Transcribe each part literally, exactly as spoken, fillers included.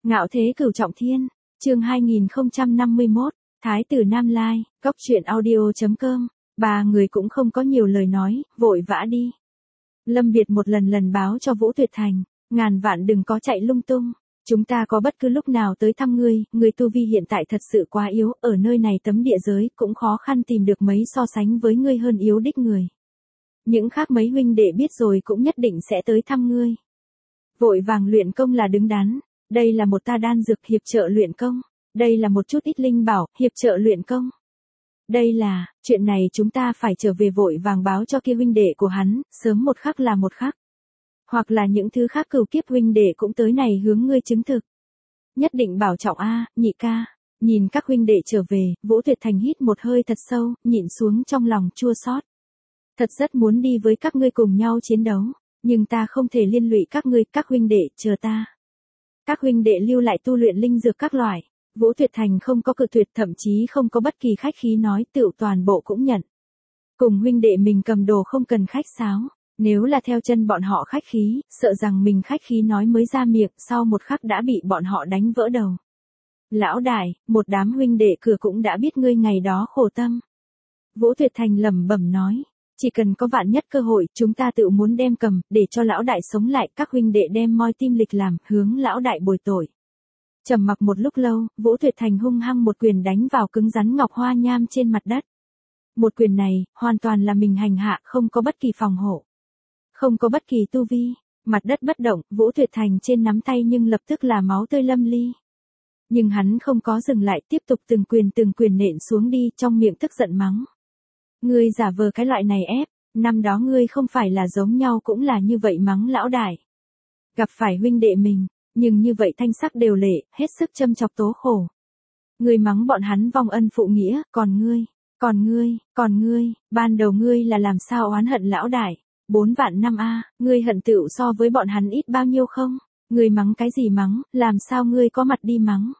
Ngạo thế cửu trọng thiên, chương hai nghìn không trăm năm mươi mốt, Thái tử Nam Lai, góc truyện audio.com, ba người cũng không có nhiều lời nói, vội vã đi. Lâm Việt một lần lần báo cho Vũ Tuyệt Thành, ngàn vạn đừng có chạy lung tung, chúng ta có bất cứ lúc nào tới thăm ngươi, ngươi tu vi hiện tại thật sự quá yếu, ở nơi này tấm địa giới cũng khó khăn tìm được mấy so sánh với ngươi hơn yếu đích người. Những khác mấy huynh đệ biết rồi cũng nhất định sẽ tới thăm ngươi. Vội vàng luyện công là đứng đắn, đây là một ta đan dược hiệp trợ luyện công, đây là một chút ít linh bảo, hiệp trợ luyện công. Đây là, chuyện này chúng ta phải trở về vội vàng báo cho kia huynh đệ của hắn, sớm một khắc là một khắc. Hoặc là những thứ khác cửu kiếp huynh đệ cũng tới này hướng ngươi chứng thực. Nhất định bảo trọng a, nhị ca. Nhìn các huynh đệ trở về, Vũ Tuyệt Thành hít một hơi thật sâu, nhịn xuống trong lòng chua xót. Thật rất muốn đi với các ngươi cùng nhau chiến đấu, nhưng ta không thể liên lụy các ngươi, các huynh đệ, chờ ta. Các huynh đệ lưu lại tu luyện linh dược các loại, Vũ Tuyệt Thành không có cự tuyệt, thậm chí không có bất kỳ khách khí nói, tựu toàn bộ cũng nhận. Cùng huynh đệ mình cầm đồ không cần khách sáo, nếu là theo chân bọn họ khách khí, sợ rằng mình khách khí nói mới ra miệng, sau một khắc đã bị bọn họ đánh vỡ đầu. Lão đại, một đám huynh đệ cửa cũng đã biết ngươi ngày đó khổ tâm. Vũ Tuyệt Thành lẩm bẩm nói, chỉ cần có vạn nhất cơ hội, chúng ta tự muốn đem cầm, để cho lão đại sống lại, các huynh đệ đem moi tim lịch làm, hướng lão đại bồi tội. Trầm mặc một lúc lâu, Vũ Tuyệt Thành hung hăng một quyền đánh vào cứng rắn ngọc hoa nham trên mặt đất. Một quyền này, hoàn toàn là mình hành hạ, không có bất kỳ phòng hộ. Không có bất kỳ tu vi, mặt đất bất động, Vũ Tuyệt Thành trên nắm tay nhưng lập tức là máu tươi lâm ly. Nhưng hắn không có dừng lại, tiếp tục từng quyền từng quyền nện xuống đi, trong miệng tức giận mắng. Ngươi giả vờ cái loại này ép, năm đó ngươi không phải là giống nhau cũng là như vậy mắng lão đại. Gặp phải huynh đệ mình, nhưng như vậy thanh sắc đều lệ, hết sức châm chọc tố khổ. Ngươi mắng bọn hắn vong ân phụ nghĩa, còn ngươi, còn ngươi, còn ngươi, ban đầu ngươi là làm sao oán hận lão đại. Bốn vạn năm a, ngươi hận tựu so với bọn hắn ít bao nhiêu không? Ngươi mắng cái gì mắng, làm sao ngươi có mặt đi mắng?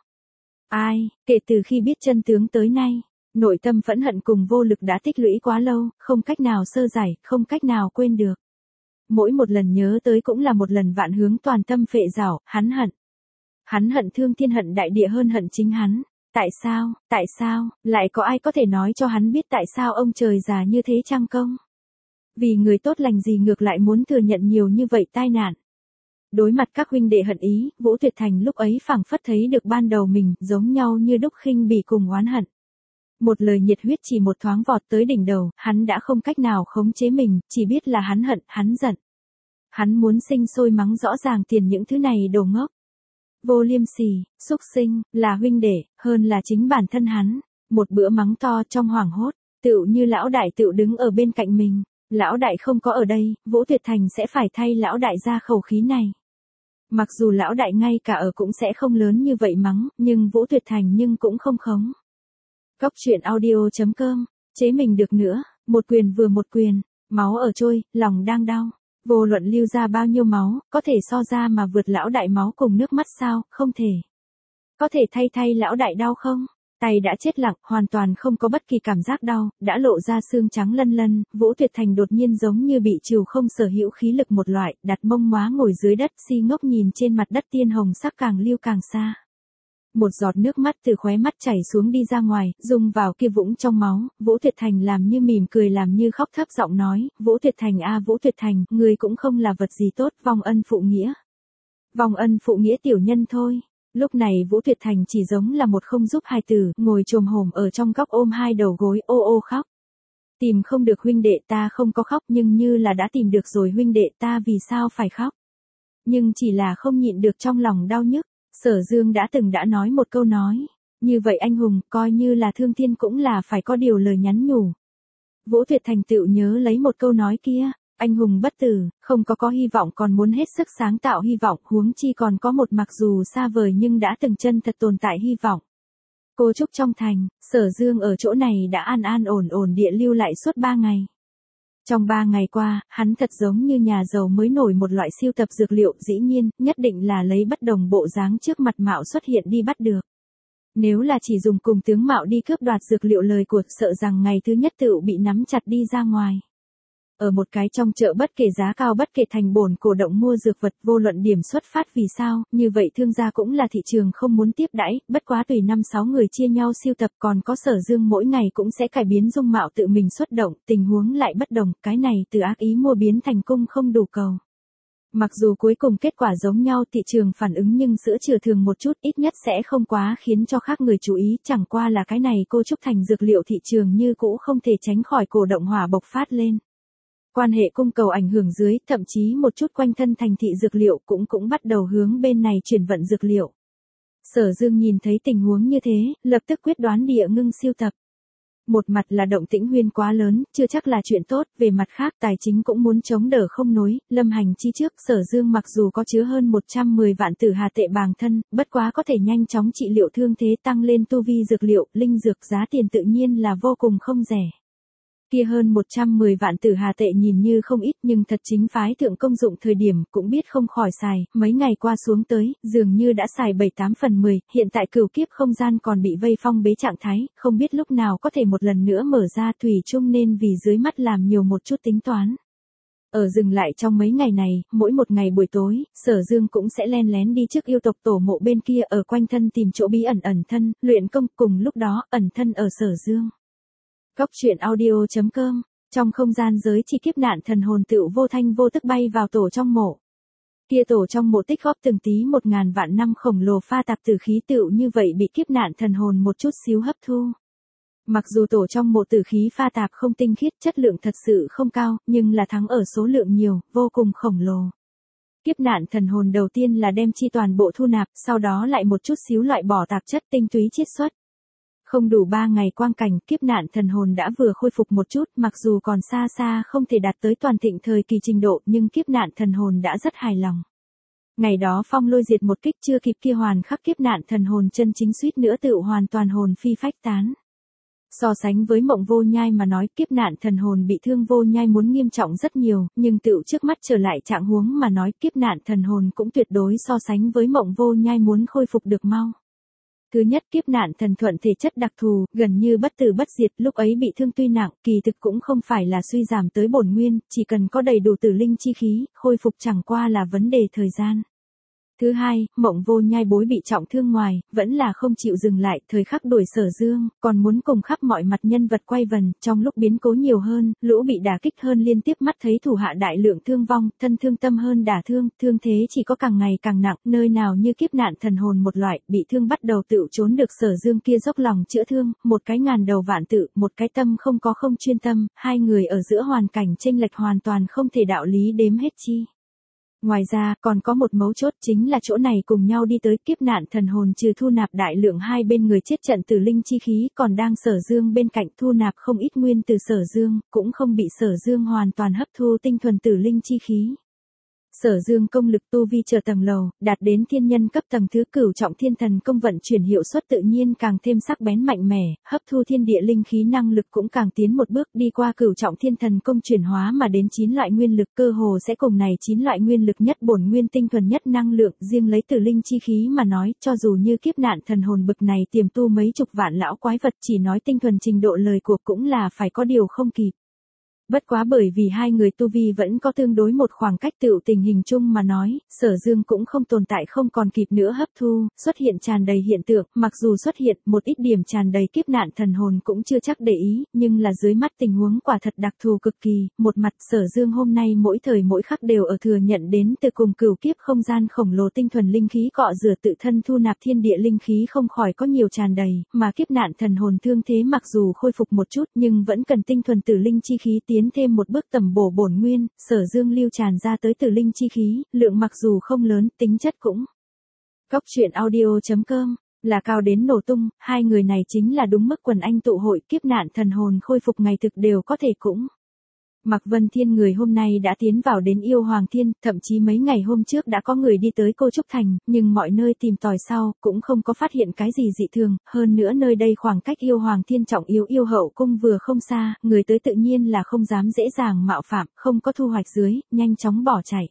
Ai, kể từ khi biết chân tướng tới nay, nội tâm phẫn hận cùng vô lực đã tích lũy quá lâu, không cách nào sơ giải, không cách nào quên được. Mỗi một lần nhớ tới cũng là một lần vạn hướng toàn tâm phệ rảo, hắn hận. Hắn hận thương thiên hận đại địa hơn hận chính hắn. Tại sao, tại sao, lại có ai có thể nói cho hắn biết tại sao ông trời già như thế chăng công? Vì người tốt lành gì ngược lại muốn thừa nhận nhiều như vậy tai nạn. Đối mặt các huynh đệ hận ý, Vũ Tuyệt Thành lúc ấy phảng phất thấy được ban đầu mình, giống nhau như đúc khinh bỉ cùng oán hận. Một lời nhiệt huyết chỉ một thoáng vọt tới đỉnh đầu, hắn đã không cách nào khống chế mình, chỉ biết là hắn hận, hắn giận. Hắn muốn sinh sôi mắng rõ ràng tiền những thứ này đồ ngốc. Vô liêm sỉ, xúc sinh, là huynh đệ, hơn là chính bản thân hắn. Một bữa mắng to trong hoảng hốt, tựu như lão đại tựu đứng ở bên cạnh mình. Lão đại không có ở đây, Vũ Tuyệt Thành sẽ phải thay lão đại ra khẩu khí này. Mặc dù lão đại ngay cả ở cũng sẽ không lớn như vậy mắng, nhưng Vũ Tuyệt Thành nhưng cũng không khống. Góc truyện audio.com, chế mình được nữa, một quyền vừa một quyền, máu ở trôi, lòng đang đau. Vô luận lưu ra bao nhiêu máu, có thể so ra mà vượt lão đại máu cùng nước mắt sao, không thể. Có thể thay thay lão đại đau không? Tay đã chết lặng, hoàn toàn không có bất kỳ cảm giác đau, đã lộ ra xương trắng lân lân, Vũ Tuyệt Thành đột nhiên giống như bị trừ không sở hữu khí lực một loại, đặt mông móa ngồi dưới đất, si ngốc nhìn trên mặt đất tiên hồng sắc càng lưu càng xa. Một giọt nước mắt từ khóe mắt chảy xuống đi ra ngoài, dung vào kia vũng trong máu, Vũ Tuyệt Thành làm như mỉm cười làm như khóc thấp giọng nói, Vũ Tuyệt Thành a Vũ Tuyệt Thành, người cũng không là vật gì tốt, vong ân phụ nghĩa. Vong ân phụ nghĩa tiểu nhân thôi. Lúc này Vũ Tuyệt Thành chỉ giống là một không giúp hài tử, ngồi chồm hổm ở trong góc ôm hai đầu gối, ô ô khóc. Tìm không được huynh đệ ta không có khóc nhưng như là đã tìm được rồi huynh đệ ta vì sao phải khóc. Nhưng chỉ là không nhịn được trong lòng đau nhức, Sở Dương đã từng đã nói một câu nói, như vậy anh hùng, coi như là thương thiên cũng là phải có điều lời nhắn nhủ. Vũ Tuyệt Thành tự nhớ lấy một câu nói kia. Anh hùng bất tử, không có có hy vọng còn muốn hết sức sáng tạo hy vọng, huống chi còn có một mặc dù xa vời nhưng đã từng chân thật tồn tại hy vọng. Cô Trúc trong thành, Sở Dương ở chỗ này đã an an ổn ổn địa lưu lại suốt ba ngày. Trong ba ngày qua, hắn thật giống như nhà giàu mới nổi một loại siêu tập dược liệu, dĩ nhiên, nhất định là lấy bất đồng bộ dáng trước mặt mạo xuất hiện đi bắt được. Nếu là chỉ dùng cùng tướng mạo đi cướp đoạt dược liệu lời của, sợ rằng ngày thứ nhất tựu bị nắm chặt đi ra ngoài. Ở một cái trong chợ bất kể giá cao bất kể thành bổn cổ động mua dược vật vô luận điểm xuất phát vì sao, như vậy thương gia cũng là thị trường không muốn tiếp đãi, bất quá tùy năm sáu người chia nhau siêu tập còn có Sở Dương mỗi ngày cũng sẽ cải biến dung mạo tự mình xuất động, tình huống lại bất đồng, cái này từ ác ý mua biến thành cung không đủ cầu. Mặc dù cuối cùng kết quả giống nhau thị trường phản ứng nhưng sữa chừa thường một chút ít nhất sẽ không quá khiến cho khác người chú ý, chẳng qua là cái này cô Trúc Thành dược liệu thị trường như cũ không thể tránh khỏi cổ động hỏa bộc phát lên. Quan hệ cung cầu ảnh hưởng dưới, thậm chí một chút quanh thân thành thị dược liệu cũng cũng bắt đầu hướng bên này chuyển vận dược liệu. Sở Dương nhìn thấy tình huống như thế, lập tức quyết đoán địa ngưng siêu tập. Một mặt là động tĩnh huyên quá lớn, chưa chắc là chuyện tốt, về mặt khác tài chính cũng muốn chống đỡ không nối, lâm hành chi trước, Sở Dương mặc dù có chứa hơn một trăm mười vạn tử hà tệ bàng thân, bất quá có thể nhanh chóng trị liệu thương thế tăng lên tu vi dược liệu, linh dược giá tiền tự nhiên là vô cùng không rẻ. Kia hơn một trăm mười vạn tử hà tệ nhìn như không ít nhưng thật chính phái thượng công dụng thời điểm cũng biết không khỏi xài, mấy ngày qua xuống tới, dường như đã xài bảy tám phần mười, hiện tại cửu kiếp không gian còn bị vây phong bế trạng thái, không biết lúc nào có thể một lần nữa mở ra thủy chung nên vì dưới mắt làm nhiều một chút tính toán. Ở dừng lại trong mấy ngày này, mỗi một ngày buổi tối, Sở Dương cũng sẽ len lén đi trước yêu tộc tổ mộ bên kia ở quanh thân tìm chỗ bí ẩn ẩn thân, luyện công cùng lúc đó ẩn thân ở Sở Dương. Góc truyện audio chấm com, trong không gian giới chi kiếp nạn thần hồn tựu vô thanh vô tức bay vào tổ trong mộ. Kia tổ trong mộ tích góp từng tí một ngàn vạn năm khổng lồ pha tạp tử khí tựu như vậy bị kiếp nạn thần hồn một chút xíu hấp thu. Mặc dù tổ trong mộ tử khí pha tạp không tinh khiết chất lượng thật sự không cao, nhưng là thắng ở số lượng nhiều, vô cùng khổng lồ. Kiếp nạn thần hồn đầu tiên là đem chi toàn bộ thu nạp, sau đó lại một chút xíu loại bỏ tạp chất tinh túy chiết xuất. Không đủ ba ngày quang cảnh, kiếp nạn thần hồn đã vừa khôi phục một chút, mặc dù còn xa xa không thể đạt tới toàn thịnh thời kỳ trình độ, nhưng kiếp nạn thần hồn đã rất hài lòng. Ngày đó phong lôi diệt một kích chưa kịp kia hoàn khắc kiếp nạn thần hồn chân chính suýt nữa tự hoàn toàn hồn phi phách tán. So sánh với mộng vô nhai mà nói kiếp nạn thần hồn bị thương vô nhai muốn nghiêm trọng rất nhiều, nhưng tựu trước mắt trở lại trạng huống mà nói kiếp nạn thần hồn cũng tuyệt đối so sánh với mộng vô nhai muốn khôi phục được mau. Thứ nhất kiếp nạn thần thuận thể chất đặc thù, gần như bất tử bất diệt, lúc ấy bị thương tuy nặng, kỳ thực cũng không phải là suy giảm tới bổn nguyên, chỉ cần có đầy đủ tử linh chi khí, khôi phục chẳng qua là vấn đề thời gian. Thứ hai, mộng vô nhai bối bị trọng thương ngoài, vẫn là không chịu dừng lại, thời khắc đuổi Sở Dương, còn muốn cùng khắp mọi mặt nhân vật quay vần, trong lúc biến cố nhiều hơn, lũ bị đả kích hơn liên tiếp mắt thấy thủ hạ đại lượng thương vong, thân thương tâm hơn đả thương, thương thế chỉ có càng ngày càng nặng, nơi nào như kiếp nạn thần hồn một loại, bị thương bắt đầu tự trốn được Sở Dương kia dốc lòng chữa thương, một cái ngàn đầu vạn tự, một cái tâm không có không chuyên tâm, hai người ở giữa hoàn cảnh chênh lệch hoàn toàn không thể đạo lý đếm hết chi. Ngoài ra, còn có một mấu chốt chính là chỗ này cùng nhau đi tới kiếp nạn thần hồn trừ thu nạp đại lượng hai bên người chết trận tử linh chi khí còn đang Sở Dương bên cạnh thu nạp không ít nguyên từ Sở Dương, cũng không bị Sở Dương hoàn toàn hấp thu tinh thuần tử linh chi khí. Sở Dương công lực tu vi trở tầng lầu, đạt đến thiên nhân cấp tầng thứ cửu trọng thiên thần công vận chuyển hiệu suất tự nhiên càng thêm sắc bén mạnh mẽ, hấp thu thiên địa linh khí năng lực cũng càng tiến một bước đi qua cửu trọng thiên thần công chuyển hóa mà đến chín loại nguyên lực cơ hồ sẽ cùng này chín loại nguyên lực nhất bổn nguyên tinh thuần nhất năng lượng riêng lấy tử linh chi khí mà nói cho dù như kiếp nạn thần hồn bực này tiềm tu mấy chục vạn lão quái vật chỉ nói tinh thuần trình độ lời cuộc cũng là phải có điều không kịp. Bất quá bởi vì hai người tu vi vẫn có tương đối một khoảng cách tựu tình hình chung mà nói, Sở Dương cũng không tồn tại không còn kịp nữa hấp thu, xuất hiện tràn đầy hiện tượng, mặc dù xuất hiện một ít điểm tràn đầy kiếp nạn thần hồn cũng chưa chắc để ý, nhưng là dưới mắt tình huống quả thật đặc thù cực kỳ, một mặt Sở Dương hôm nay mỗi thời mỗi khắc đều ở thừa nhận đến từ cùng cửu kiếp không gian khổng lồ tinh thuần linh khí cọ rửa tự thân thu nạp thiên địa linh khí không khỏi có nhiều tràn đầy, mà kiếp nạn thần hồn thương thế mặc dù khôi phục một chút nhưng vẫn cần tinh thuần tử linh chi khí tiến tiến thêm một bước tầm bổ bổn nguyên, Sở Dương lưu tràn ra tới tử linh chi khí, lượng mặc dù không lớn, tính chất cũng. Góc truyện audio chấm com, là cao đến nổ tung, hai người này chính là đúng mức quần anh tụ hội, kiếp nạn thần hồn khôi phục ngày thực đều có thể cũng. Mạc Vân Thiên người hôm nay đã tiến vào đến Yêu Hoàng Thiên, thậm chí mấy ngày hôm trước đã có người đi tới Cô Trúc Thành, nhưng mọi nơi tìm tòi sau, cũng không có phát hiện cái gì dị thường, hơn nữa nơi đây khoảng cách Yêu Hoàng Thiên trọng yếu yêu hậu cung vừa không xa, người tới tự nhiên là không dám dễ dàng mạo phạm, không có thu hoạch dưới, nhanh chóng bỏ chạy.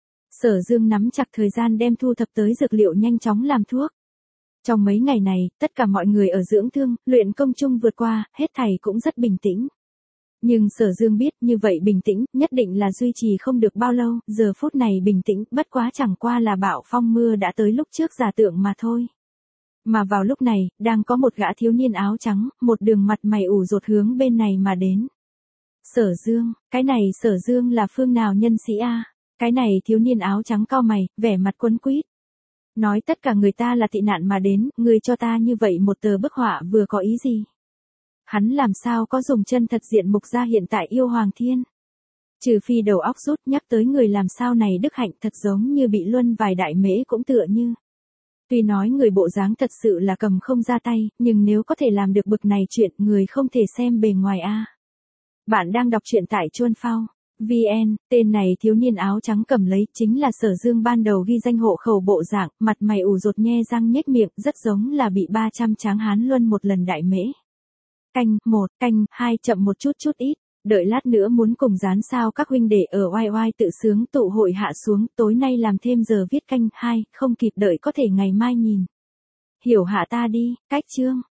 Sở Dương nắm chặt thời gian đem thu thập tới dược liệu nhanh chóng làm thuốc. Trong mấy ngày này, tất cả mọi người ở dưỡng thương, luyện công chung vượt qua, hết thảy cũng rất bình tĩnh. Nhưng Sở Dương biết như vậy bình tĩnh nhất định là duy trì không được bao lâu, giờ phút này bình tĩnh bất quá chẳng qua là bão phong mưa đã tới lúc trước giả tượng mà thôi. Mà vào lúc này, đang có một gã thiếu niên áo trắng, một đường mặt mày ủ rột hướng bên này mà đến. Sở Dương, cái này Sở Dương là phương nào nhân sĩ a? Cái này thiếu niên áo trắng cau mày, vẻ mặt quấn quýt. Nói tất cả người ta là tị nạn mà đến, người cho ta như vậy một tờ bức họa vừa có ý gì? Hắn làm sao có dùng chân thật diện mục ra hiện tại yêu Hoàng Thiên? Trừ phi đầu óc rút nhắc tới người làm sao này đức hạnh thật giống như bị luân vài đại mễ cũng tựa như. Tuy nói người bộ dáng thật sự là cầm không ra tay, nhưng nếu có thể làm được bực này chuyện người không thể xem bề ngoài a. Bạn đang đọc truyện tại Chuan Phao. vê en, tên này thiếu niên áo trắng cầm lấy chính là Sở Dương ban đầu ghi danh hộ khẩu bộ dạng, mặt mày ủ rột nhe răng nhếch miệng, rất giống là bị ba trăm tráng hán luân một lần đại mễ. Canh, một, canh, hai chậm một chút chút ít, đợi lát nữa muốn cùng dán sao các huynh đệ ở oai oai tự sướng tụ hội hạ xuống, tối nay làm thêm giờ viết canh, hai, không kịp đợi có thể ngày mai nhìn. Hiểu hạ ta đi, cách chương.